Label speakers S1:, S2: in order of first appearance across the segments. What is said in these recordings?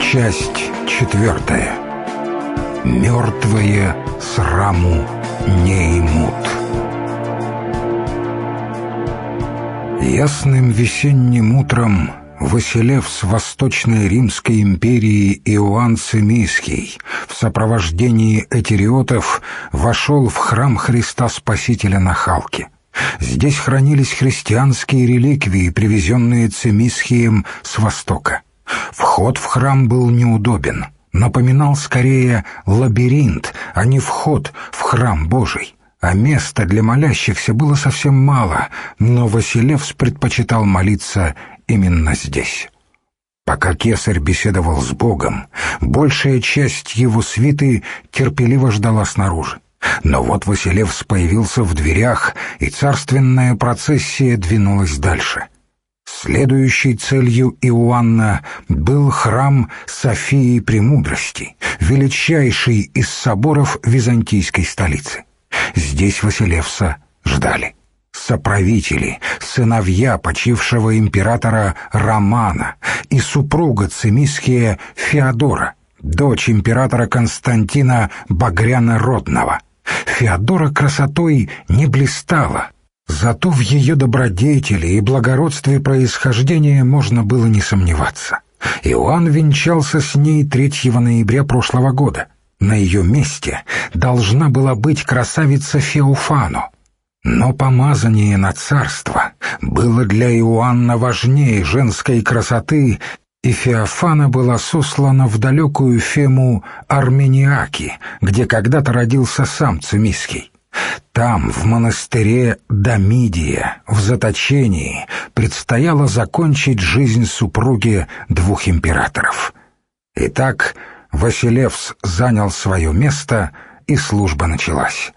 S1: Часть 4. Мертвые сраму не имут. Ясным весенним утром Василевс Восточной Римской империи Иоанн Цимисхий в сопровождении этериотов вошел в храм Христа Спасителя на Халке. Здесь хранились христианские реликвии, привезенные Цимисхием с востока. Вход в храм был неудобен, напоминал скорее лабиринт, а не вход в храм Божий. А места для молящихся было совсем мало, но Василевс предпочитал молиться именно здесь. Пока кесарь беседовал с Богом, большая часть его свиты терпеливо ждала снаружи. Но вот Василевс появился в дверях, и царственная процессия двинулась дальше. Следующей целью Иоанна был храм Софии Премудрости, величайший из соборов византийской столицы. Здесь Василевса ждали соправители, сыновья почившего императора Романа и супруга Цимисхия Феодора, дочь императора Константина Багряна-Родного. Феодора красотой не блистала, зато в ее добродетели и благородстве происхождения можно было не сомневаться. Иоанн венчался с ней 3 ноября прошлого года. На ее месте должна была быть красавица Феофано. Но помазание на царство было для Иоанна важнее женской красоты, и Феофана была сослана в далекую Фему Армениаки, где когда-то родился сам Цимисхий. Там, в монастыре Домидия, в заточении, предстояло закончить жизнь супруги 2 императоров. Итак, Василевс занял свое место, и служба началась.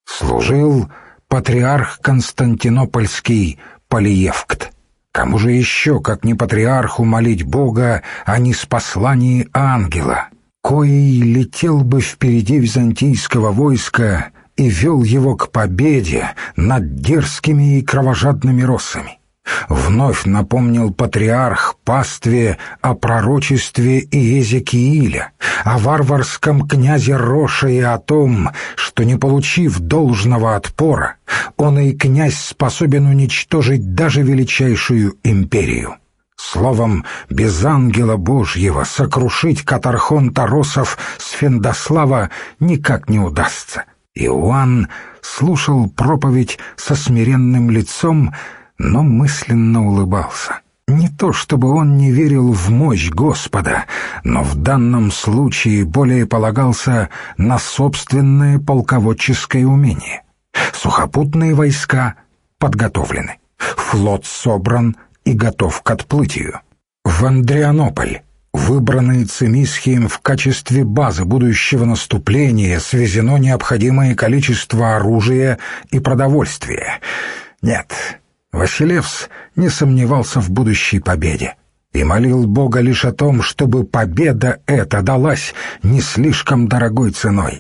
S1: Служил патриарх Константинопольский Полиевкт. Кому же еще, как не патриарху, молить Бога о ниспослании ангела, коей летел бы впереди византийского войска и вел его к победе над дерзкими и кровожадными россами? Вновь напомнил патриарх пастве о пророчестве Иезекииля, о варварском князе Роше и о том, что, не получив должного отпора, он и князь способен уничтожить даже величайшую империю. Словом, без ангела Божьего сокрушить катархонта Росов Сфендослава никак не удастся. Иоанн слушал проповедь со смиренным лицом, но мысленно улыбался. Не то чтобы он не верил в мощь Господа, но в данном случае более полагался на собственное полководческое умение. Сухопутные войска подготовлены, флот собран и готов к отплытию. В Андрианополь, выбранный Цимисхием в качестве базы будущего наступления, свезено необходимое количество оружия и продовольствия. Нет, Василевс не сомневался в будущей победе и молил Бога лишь о том, чтобы победа эта далась не слишком дорогой ценой.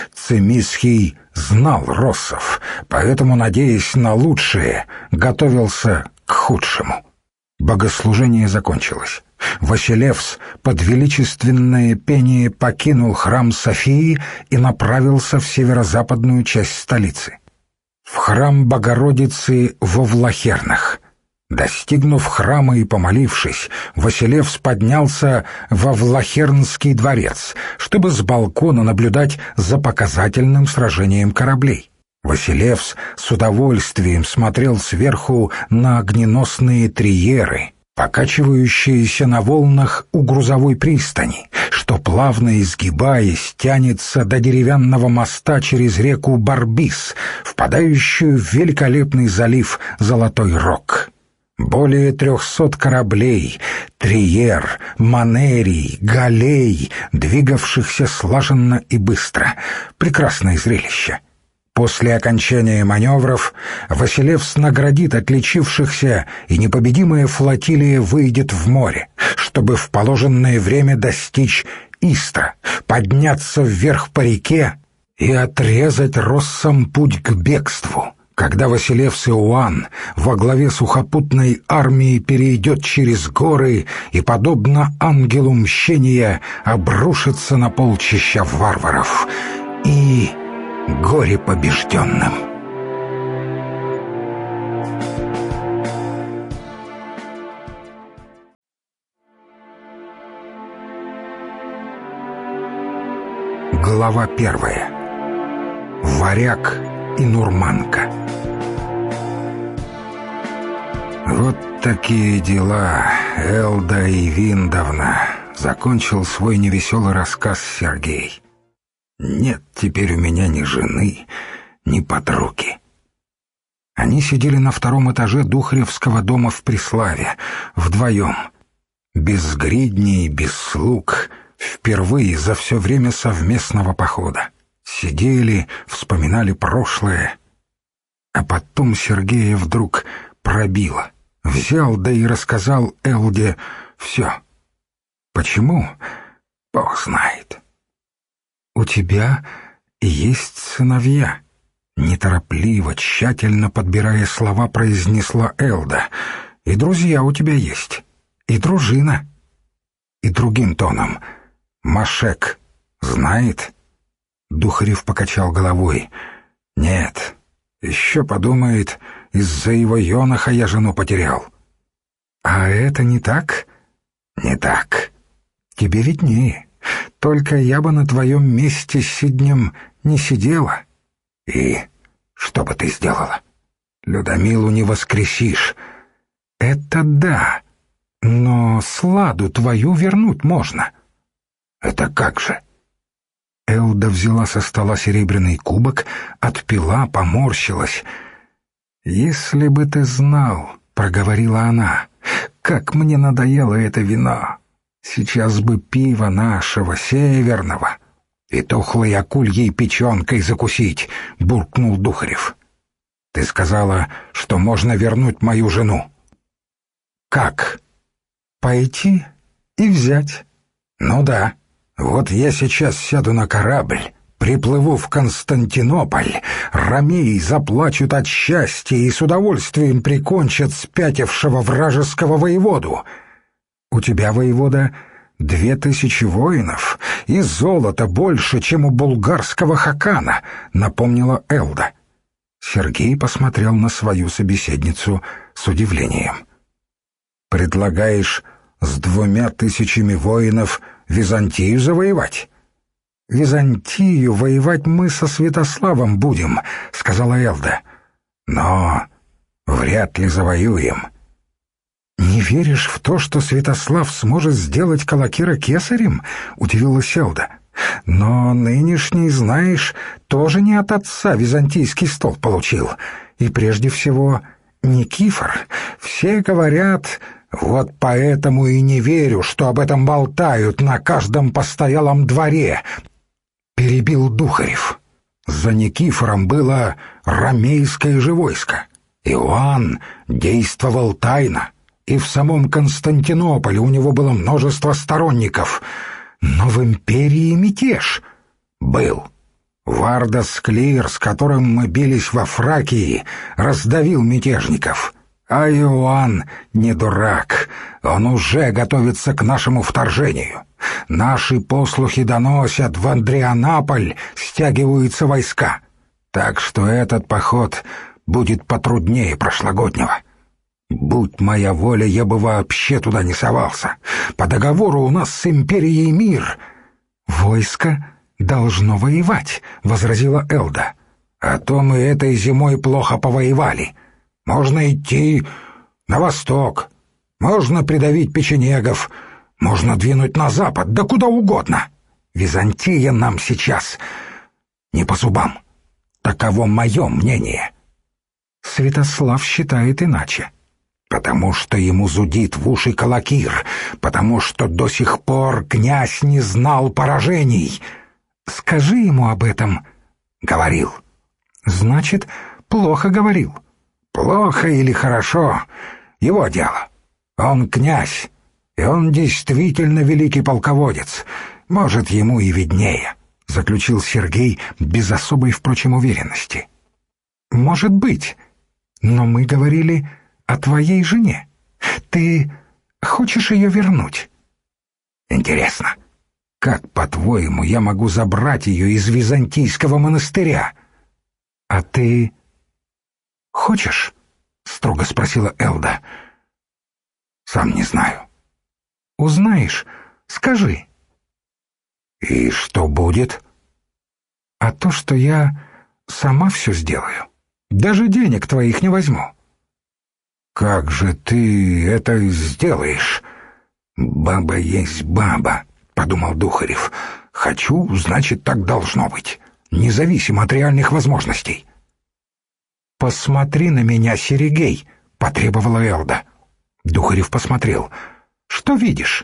S1: Цимисхий знал россов, поэтому, надеясь на лучшее, готовился к худшему. Богослужение закончилось. Василевс под величественное пение покинул храм Софии и направился в северо-западную часть столицы, в храм Богородицы во Влахернах. Достигнув храма и помолившись, Василевс поднялся во Влахернский дворец, чтобы с балкона наблюдать за показательным сражением кораблей. Василевс с удовольствием смотрел сверху на огненосные триеры, покачивающиеся на волнах у грузовой пристани, что, плавно изгибаясь, тянется до деревянного моста через реку Барбис, впадающую в великолепный залив Золотой Рог. Более 300 кораблей, триер, манерий, галей, двигавшихся слаженно и быстро. Прекрасное зрелище. После окончания маневров Василевс наградит отличившихся, и непобедимая флотилия выйдет в море, чтобы в положенное время достичь Истра, подняться вверх по реке и отрезать россам путь к бегству, Когда Василевс Иоанн во главе сухопутной армии перейдет через горы и, подобно ангелу мщения, обрушится на полчища варваров и горе побежденным. Глава 1. Варяг и Нурманка. «Вот такие дела, Элда и Виндовна», — закончил свой невеселый рассказ Сергей. «Нет теперь у меня ни жены, ни подруги». Они сидели на втором этаже Духаревского дома в Преславе, вдвоем, без гридней, без слуг, впервые за все время совместного похода. Сидели, вспоминали прошлое. А потом Сергея вдруг пробило. Взял, да и рассказал Элде все. Почему? Бог знает. «У тебя есть сыновья», — неторопливо, тщательно подбирая слова, произнесла Элда. «И друзья у тебя есть, и дружина». И другим тоном: «Машек знает?» Духарев покачал головой. «Нет, еще подумает, из-за его еноха я жену потерял». «А это не так?» «Не так. Тебе виднее. Только я бы на твоем месте сиднем не сидела». «И что бы ты сделала? Людомилу не воскресишь». «Это да, но сладу твою вернуть можно». «Это как же?» Элда взяла со стола серебряный кубок, отпила, поморщилась. «Если бы ты знал, — проговорила она, — как мне надоело это вино. Сейчас бы пиво нашего, северного, и тухлой акульей печенкой закусить», — буркнул Духарев. «Ты сказала, что можно вернуть мою жену». «Как? Пойти и взять?» «Ну да. Вот я сейчас сяду на корабль, приплыву в Константинополь, ромеи заплачут от счастья и с удовольствием прикончат спятившего вражеского воеводу. У тебя, воевода, 2000 воинов, и золота больше, чем у булгарского хакана», — напомнила Элда. Сергей посмотрел на свою собеседницу с удивлением. «Предлагаешь с 2000 воинов Византию завоевать?» «Византию воевать мы со Святославом будем», — сказала Элда. «Но вряд ли завоюем». «Не веришь в то, что Святослав сможет сделать Калакира кесарем?» — удивилась Элда. «Но нынешний, знаешь, тоже не от отца византийский стол получил. И прежде всего Никифор. Все говорят...» «Вот поэтому и не верю, что об этом болтают на каждом постоялом дворе», — перебил Духарев. «За Никифором было ромейское же войско. Иоанн действовал тайно, и в самом Константинополе у него было множество сторонников. Но в империи мятеж был. Вардас Клир, с которым мы бились во Фракии, раздавил мятежников». А Иоанн не дурак, он уже готовится к нашему вторжению. Наши послухи доносят, в Андрианаполь стягиваются войска. Так что этот поход будет потруднее прошлогоднего. Будь моя воля, я бы вообще туда не совался. По договору у нас с империей мир». «Войско должно воевать», — возразила Элда. «А то мы этой зимой плохо повоевали. Можно идти на восток, можно придавить печенегов, можно двинуть на запад, да куда угодно. Византия нам сейчас не по зубам. Таково мое мнение». Святослав считает иначе. «Потому что ему зудит в уши Калакир, потому что до сих пор князь не знал поражений». «Скажи ему об этом». «Говорил». «Значит, плохо говорил». «Плохо или хорошо — его дело. Он князь, и он действительно великий полководец. Может, ему и виднее», — заключил Сергей без особой, впрочем, уверенности. может быть, но мы говорили о твоей жене. Ты хочешь ее вернуть? Интересно, как, по-твоему, я могу забрать ее из византийского монастыря? А ты хочешь? Строго спросила Элда. Сам не знаю. Узнаешь, скажи. И что будет? А то, что я сама все сделаю. Даже денег твоих не возьму. Как же ты это сделаешь? Баба есть баба, подумал Духарев. Хочу, значит, так должно быть, независимо от реальных возможностей. «Посмотри на меня, Серегей!» — потребовала Элда. Духарев посмотрел. «Что видишь?»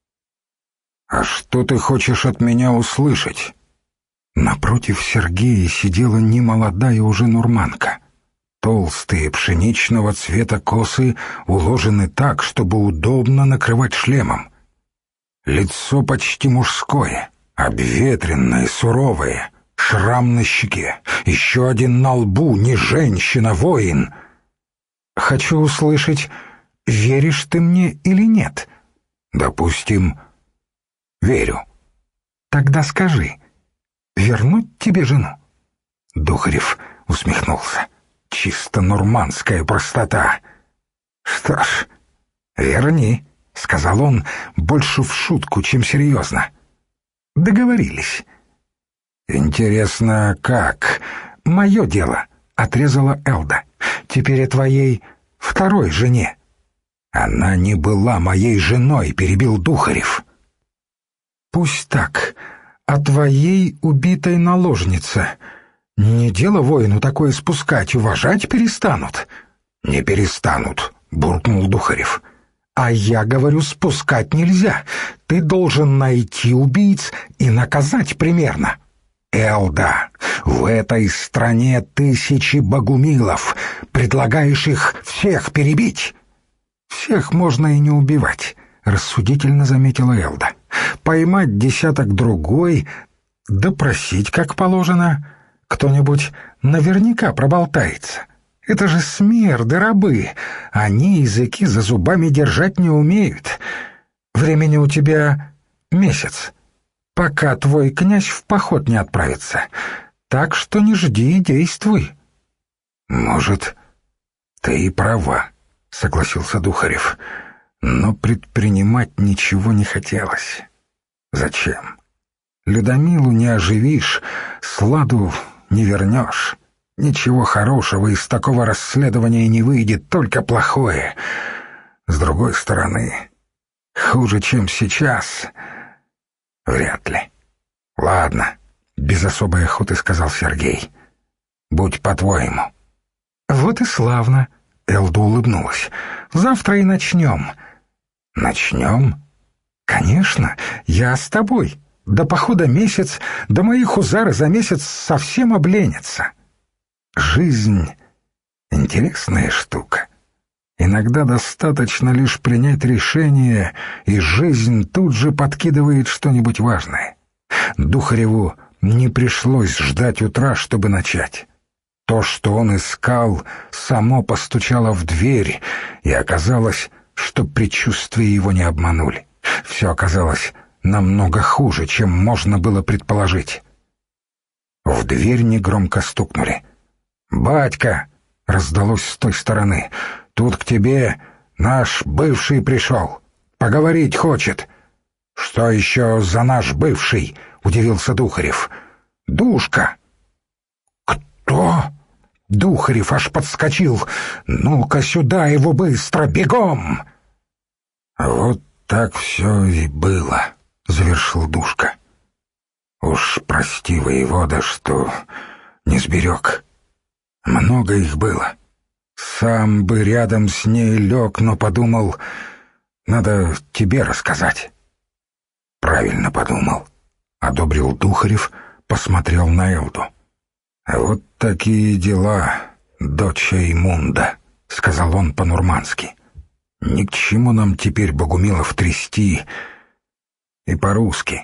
S1: «А что ты хочешь от меня услышать?» Напротив Сергея сидела немолодая уже нурманка. Толстые пшеничного цвета косы уложены так, чтобы удобно накрывать шлемом. Лицо почти мужское, обветренное, суровое, шрам на щеке, еще один на лбу, не женщина, воин. «Хочу услышать, веришь ты мне или нет?» «Допустим, верю». «Тогда скажи, вернуть тебе жену?» Духарев усмехнулся. Чисто нурманская простота. «Что ж, верни», — сказал он больше в шутку, чем серьезно. «Договорились». «Интересно, как?» «Мое дело», — отрезала Элда. «Теперь о твоей второй жене». «Она не была моей женой», — перебил Духарев. «Пусть так. О твоей убитой наложнице. Не дело воину такое спускать, уважать перестанут». «Не перестанут», — буркнул Духарев. «А я говорю, спускать нельзя. Ты должен найти убийц и наказать примерно». «Элда, в этой стране тысячи богумилов. Предлагаешь их всех перебить?» «Всех можно и не убивать», — рассудительно заметила Элда. «Поймать десяток-другой, допросить как положено. Кто-нибудь наверняка проболтается. Это же смерды, рабы. Они языки за зубами держать не умеют. Времени у тебя месяц, пока твой князь в поход не отправится. Так что не жди и действуй». «Может, ты и права», — согласился Духарев. Но предпринимать ничего не хотелось. Зачем? Людмилу не оживишь, сладу не вернешь. Ничего хорошего из такого расследования не выйдет, только плохое. С другой стороны, хуже, чем сейчас, вряд ли. «Ладно», — без особой охоты сказал Сергей. «Будь по-твоему». «Вот и славно», — Элда улыбнулась. «Завтра и начнем». «Начнем?» «Конечно, я с тобой. До похода месяц, до мои хузары за месяц совсем обленятся». Жизнь — интересная штука. Иногда достаточно лишь принять решение, и жизнь тут же подкидывает что-нибудь важное. Духареву не пришлось ждать утра, чтобы начать. То, что он искал, само постучало в дверь, и оказалось, что предчувствия его не обманули. Все оказалось намного хуже, чем можно было предположить. В дверь негромко стукнули. «Батька!» — раздалось с той стороны. «Тут к тебе наш бывший пришел. Поговорить хочет». «Что еще за наш бывший?» — удивился Духарев. «Душка». «Кто?» Духарев аж подскочил. «Ну-ка сюда его быстро, бегом!» «Вот так все и было», — завершил Душка. «Уж прости, воевода, что не сберег. Много их было. Сам бы рядом с ней лег, но подумал, надо тебе рассказать». «Правильно подумал», — одобрил Духарев, посмотрел на Элду. «Вот такие дела, дочь Эймунда», — сказал он по-нурмански. «Ни к чему нам теперь богумилов трясти». И по-русски.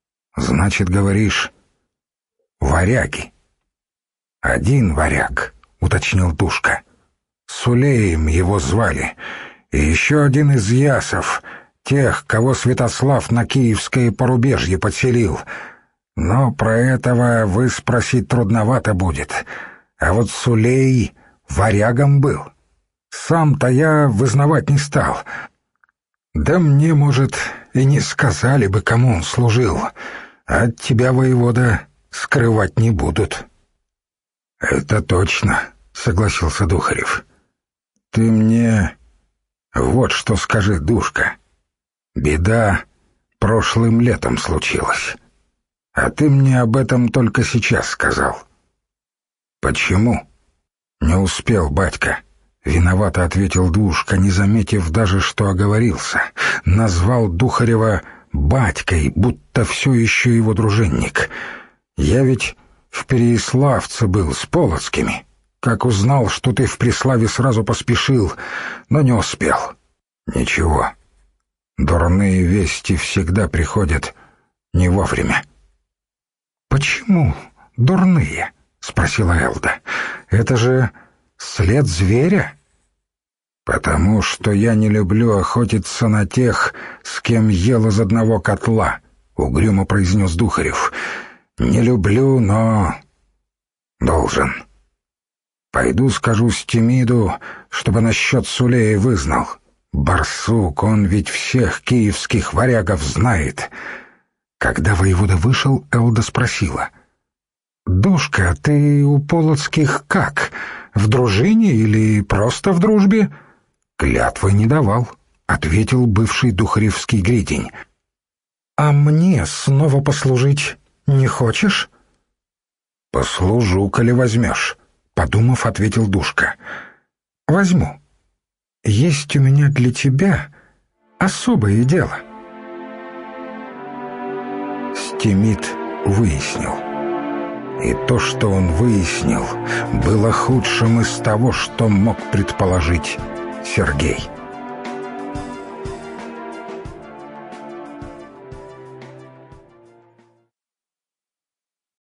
S1: «Значит, говоришь, варяги». «Один варяг», — уточнил Душка. «Сулеем его звали. И еще один из ясов, тех, кого Святослав на Киевское порубежье подселил. Но про этого вы спросить трудновато будет. А вот Сулей варягом был. Сам-то я вызнавать не стал. Да мне, может, и не сказали бы, кому он служил. А от тебя, воевода, скрывать не будут». «Это точно», — согласился Духарев. «Ты мне вот что скажи, Душка. Беда прошлым летом случилась. А ты мне об этом только сейчас сказал». «Почему?» «Не успел, батька», — виновато ответил Душка, не заметив даже, что оговорился. Назвал Духарева батькой, будто все еще его дружинник. «Я ведь в Переяславце был с Полоцкими. Как узнал, что ты в Преславе, сразу поспешил, но не успел». «Ничего. Дурные вести всегда приходят не вовремя». «Почему дурные?» — спросила Элда. «Это же след зверя?» «Потому что я не люблю охотиться на тех, с кем ел из одного котла», — угрюмо произнес Духарев. «Не люблю, но должен. Пойду скажу Стемиду, чтобы насчет Сулея вызнал. Барсук, он ведь всех киевских варягов знает». Когда воевода вышел, Элда спросила: «Душка, ты у Полоцких как? В дружине или просто в дружбе?» «Клятвы не давал», — ответил бывший духаревский гридень. «А мне снова послужить не хочешь?» «Послужу, коли возьмешь», — подумав, ответил Душка. «Возьму. Есть у меня для тебя особое дело». Стемид выяснил. И то, что он выяснил, было худшим из того, что мог предположить Сергей.